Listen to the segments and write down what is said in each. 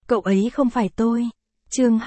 Cậu ấy không phải tôi. Chương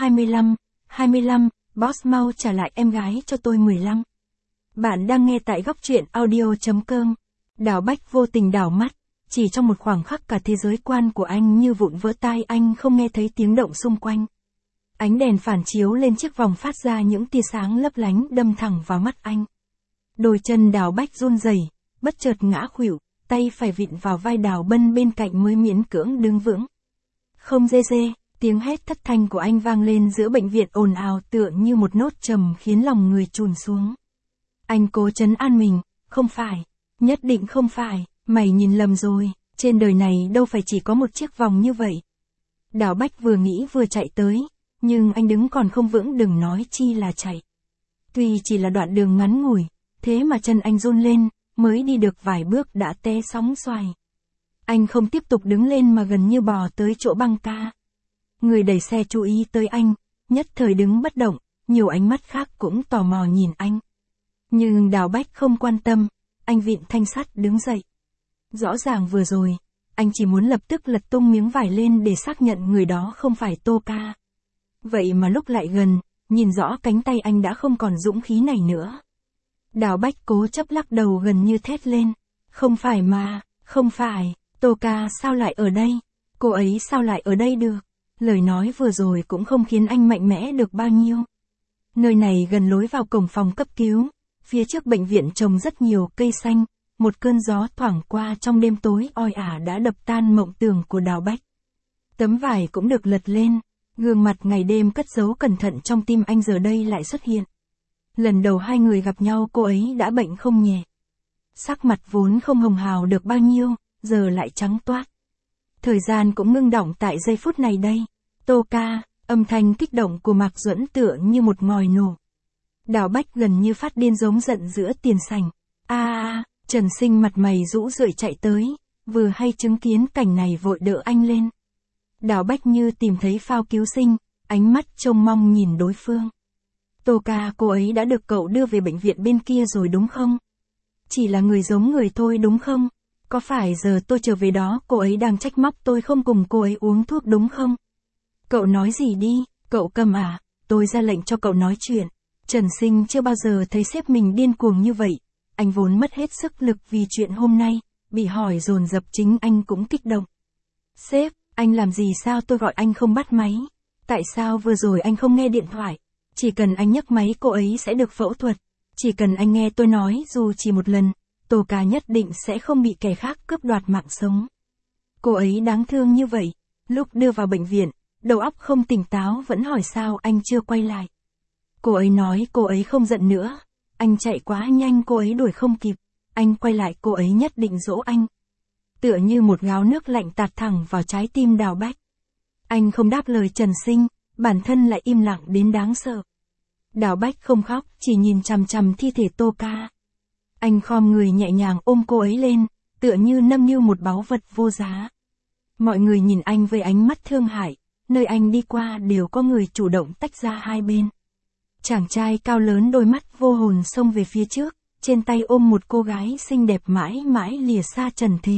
25, boss mau trả lại em gái cho tôi 15. Bạn đang nghe tại góc truyện audio.com. Đào Bách vô tình đảo mắt, chỉ trong một khoảng khắc cả thế giới quan của anh như vụn vỡ, tai anh không nghe thấy tiếng động xung quanh. Ánh đèn phản chiếu lên chiếc vòng phát ra những tia sáng lấp lánh đâm thẳng vào mắt anh. Đôi chân Đào Bách run rẩy, bất chợt ngã khuỵu, tay phải vịn vào vai Đào Bân bên cạnh mới miễn cưỡng đứng vững. Không dê dê, tiếng hét thất thanh của anh vang lên giữa bệnh viện ồn ào tựa như một nốt trầm khiến lòng người chùn xuống. Anh cố trấn an mình, không phải, nhất định không phải, mày nhìn lầm rồi, trên đời này đâu phải chỉ có một chiếc vòng như vậy. Đào Bách vừa nghĩ vừa chạy tới, nhưng anh đứng còn không vững, đừng nói chi là chạy. Tuy chỉ là đoạn đường ngắn ngủi, thế mà chân anh run lên, mới đi được vài bước đã té sóng xoài. Anh không tiếp tục đứng lên mà gần như bò tới chỗ băng ca. Người đẩy xe chú ý tới anh, nhất thời đứng bất động, nhiều ánh mắt khác cũng tò mò nhìn anh. Nhưng Đào Bách không quan tâm, anh vịn thanh sắt đứng dậy. Rõ ràng vừa rồi, anh chỉ muốn lập tức lật tung miếng vải lên để xác nhận người đó không phải Tô Ca. Vậy mà lúc lại gần, nhìn rõ cánh tay anh đã không còn dũng khí này nữa. Đào Bách cố chấp lắc đầu gần như thét lên. Không phải mà, không phải, Tô Ca sao lại ở đây? Cô ấy sao lại ở đây được? Lời nói vừa rồi cũng không khiến anh mạnh mẽ được bao nhiêu. Nơi này gần lối vào cổng phòng cấp cứu, phía trước bệnh viện trồng rất nhiều cây xanh, một cơn gió thoảng qua trong đêm tối oi ả đã đập tan mộng tưởng của Đào Bách. Tấm vải cũng được lật lên, gương mặt ngày đêm cất giấu cẩn thận trong tim anh giờ đây lại xuất hiện. Lần đầu hai người gặp nhau cô ấy đã bệnh không nhẹ. Sắc mặt vốn không hồng hào được bao nhiêu, giờ lại trắng toát. Thời gian cũng ngưng đọng tại giây phút này đây. Tô Ca, âm thanh kích động của Mạc Duẫn tựa như một ngòi nổ. Đào Bách gần như phát điên giống giận giữa tiền sảnh. Trần Sinh mặt mày rũ rượi chạy tới, vừa hay chứng kiến cảnh này vội đỡ anh lên. Đào Bách như tìm thấy phao cứu sinh, ánh mắt trông mong nhìn đối phương. Tô Ca, cô ấy đã được cậu đưa về bệnh viện bên kia rồi đúng không? Chỉ là người giống người thôi đúng không? Có phải giờ tôi trở về đó cô ấy đang trách móc tôi không cùng cô ấy uống thuốc đúng không? Cậu nói gì đi, cậu cầm à? Tôi ra lệnh cho cậu nói chuyện. Trần Sinh chưa bao giờ thấy sếp mình điên cuồng như vậy. Anh vốn mất hết sức lực vì chuyện hôm nay, bị hỏi dồn dập chính anh cũng kích động. Sếp, anh làm gì sao tôi gọi anh không bắt máy? Tại sao vừa rồi anh không nghe điện thoại? Chỉ cần anh nhấc máy cô ấy sẽ được phẫu thuật. Chỉ cần anh nghe tôi nói dù chỉ một lần, Tô Ca nhất định sẽ không bị kẻ khác cướp đoạt mạng sống. Cô ấy đáng thương như vậy, lúc đưa vào bệnh viện, đầu óc không tỉnh táo vẫn hỏi sao anh chưa quay lại. Cô ấy nói cô ấy không giận nữa, anh chạy quá nhanh cô ấy đuổi không kịp, anh quay lại cô ấy nhất định dỗ anh. Tựa như một gáo nước lạnh tạt thẳng vào trái tim Đào Bách. Anh không đáp lời Trần Sinh, bản thân lại im lặng đến đáng sợ. Đào Bách không khóc, chỉ nhìn chằm chằm thi thể Tô Ca. Anh khom người nhẹ nhàng ôm cô ấy lên, tựa như nâng niu một báu vật vô giá. Mọi người nhìn anh với ánh mắt thương hại, nơi anh đi qua đều có người chủ động tách ra hai bên. Chàng trai cao lớn đôi mắt vô hồn xông về phía trước, trên tay ôm một cô gái xinh đẹp mãi mãi lìa xa trần thế.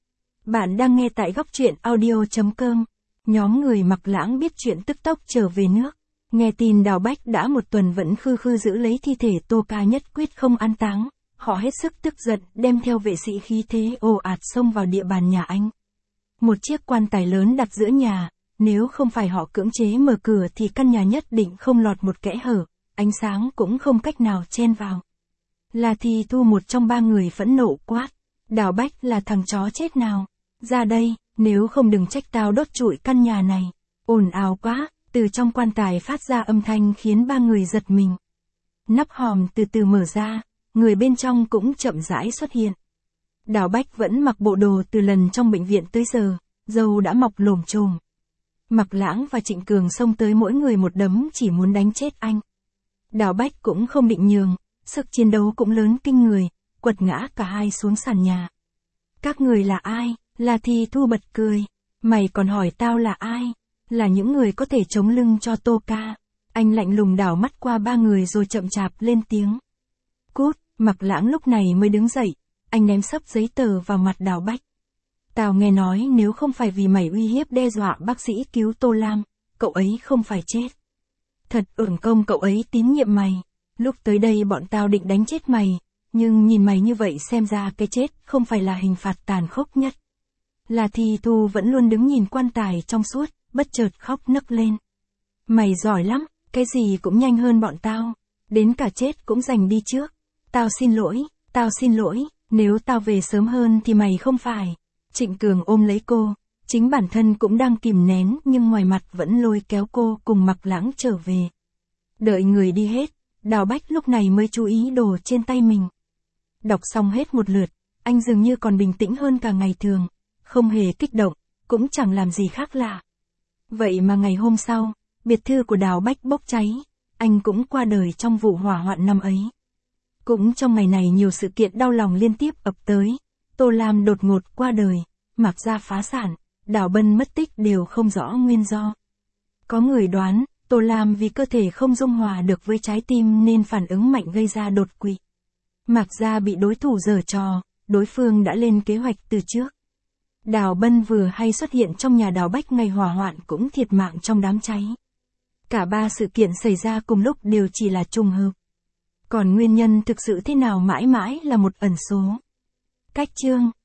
Bạn đang nghe tại góc truyện audio.com. Nhóm người Mặc Lãng biết chuyện tức tốc trở về nước. Nghe tin Đào Bách đã một tuần vẫn khư khư giữ lấy thi thể Tô Ca nhất quyết không an táng. Họ hết sức tức giận, đem theo vệ sĩ khí thế ồ ạt xông vào địa bàn nhà anh. Một chiếc quan tài lớn đặt giữa nhà, nếu không phải họ cưỡng chế mở cửa thì căn nhà nhất định không lọt một kẽ hở, ánh sáng cũng không cách nào chen vào. Là Thì Thu một trong ba người phẫn nộ quát. Đào Bách là thằng chó chết nào? Ra đây, nếu không đừng trách tao đốt trụi căn nhà này. Ồn ào quá, từ trong quan tài phát ra âm thanh khiến ba người giật mình. Nắp hòm từ từ mở ra, người bên trong cũng chậm rãi xuất hiện. Đào Bách vẫn mặc bộ đồ từ lần trong bệnh viện tới giờ, râu đã mọc lồm chồm. Mặc Lãng và Trịnh Cường xông tới mỗi người một đấm chỉ muốn đánh chết anh. Đào Bách cũng không định nhường, sức chiến đấu cũng lớn kinh người, quật ngã cả hai xuống sàn nhà. Các người là ai? Là Thì Thu bật cười. Mày còn hỏi tao là ai? Là những người có thể chống lưng cho Tô Ca. Anh lạnh lùng đảo mắt qua ba người rồi chậm chạp lên tiếng. Cút, Mặc Lãng lúc này mới đứng dậy, anh ném xấp giấy tờ vào mặt Đào Bách. Tao nghe nói nếu không phải vì mày uy hiếp đe dọa bác sĩ cứu Tô Lam, cậu ấy không phải chết. Thật uổng công cậu ấy tín nhiệm mày. Lúc tới đây bọn tao định đánh chết mày, nhưng nhìn mày như vậy xem ra cái chết không phải là hình phạt tàn khốc nhất. Là Thì Thù vẫn luôn đứng nhìn quan tài trong suốt, bất chợt khóc nấc lên. Mày giỏi lắm, cái gì cũng nhanh hơn bọn tao. Đến cả chết cũng giành đi trước. Tao xin lỗi, nếu tao về sớm hơn thì mày không phải. Trịnh Cường ôm lấy cô, chính bản thân cũng đang kìm nén nhưng ngoài mặt vẫn lôi kéo cô cùng Mạc Lãng trở về. Đợi người đi hết, Đào Bách lúc này mới chú ý đồ trên tay mình. Đọc xong hết một lượt, anh dường như còn bình tĩnh hơn cả ngày thường, không hề kích động, cũng chẳng làm gì khác lạ. Vậy mà ngày hôm sau, biệt thự của Đào Bách bốc cháy, anh cũng qua đời trong vụ hỏa hoạn năm ấy. Cũng trong ngày này nhiều sự kiện đau lòng liên tiếp ập tới. Tô Lam đột ngột qua đời, Mạc gia phá sản, Đào Bân mất tích đều không rõ nguyên do. Có người đoán, Tô Lam vì cơ thể không dung hòa được với trái tim nên phản ứng mạnh gây ra đột quỵ. Mạc gia bị đối thủ giở trò, đối phương đã lên kế hoạch từ trước. Đào Bân vừa hay xuất hiện trong nhà Đào Bách ngày hỏa hoạn cũng thiệt mạng trong đám cháy. Cả ba sự kiện xảy ra cùng lúc đều chỉ là trùng hợp. Còn nguyên nhân thực sự thế nào mãi mãi là một ẩn số. Cách chương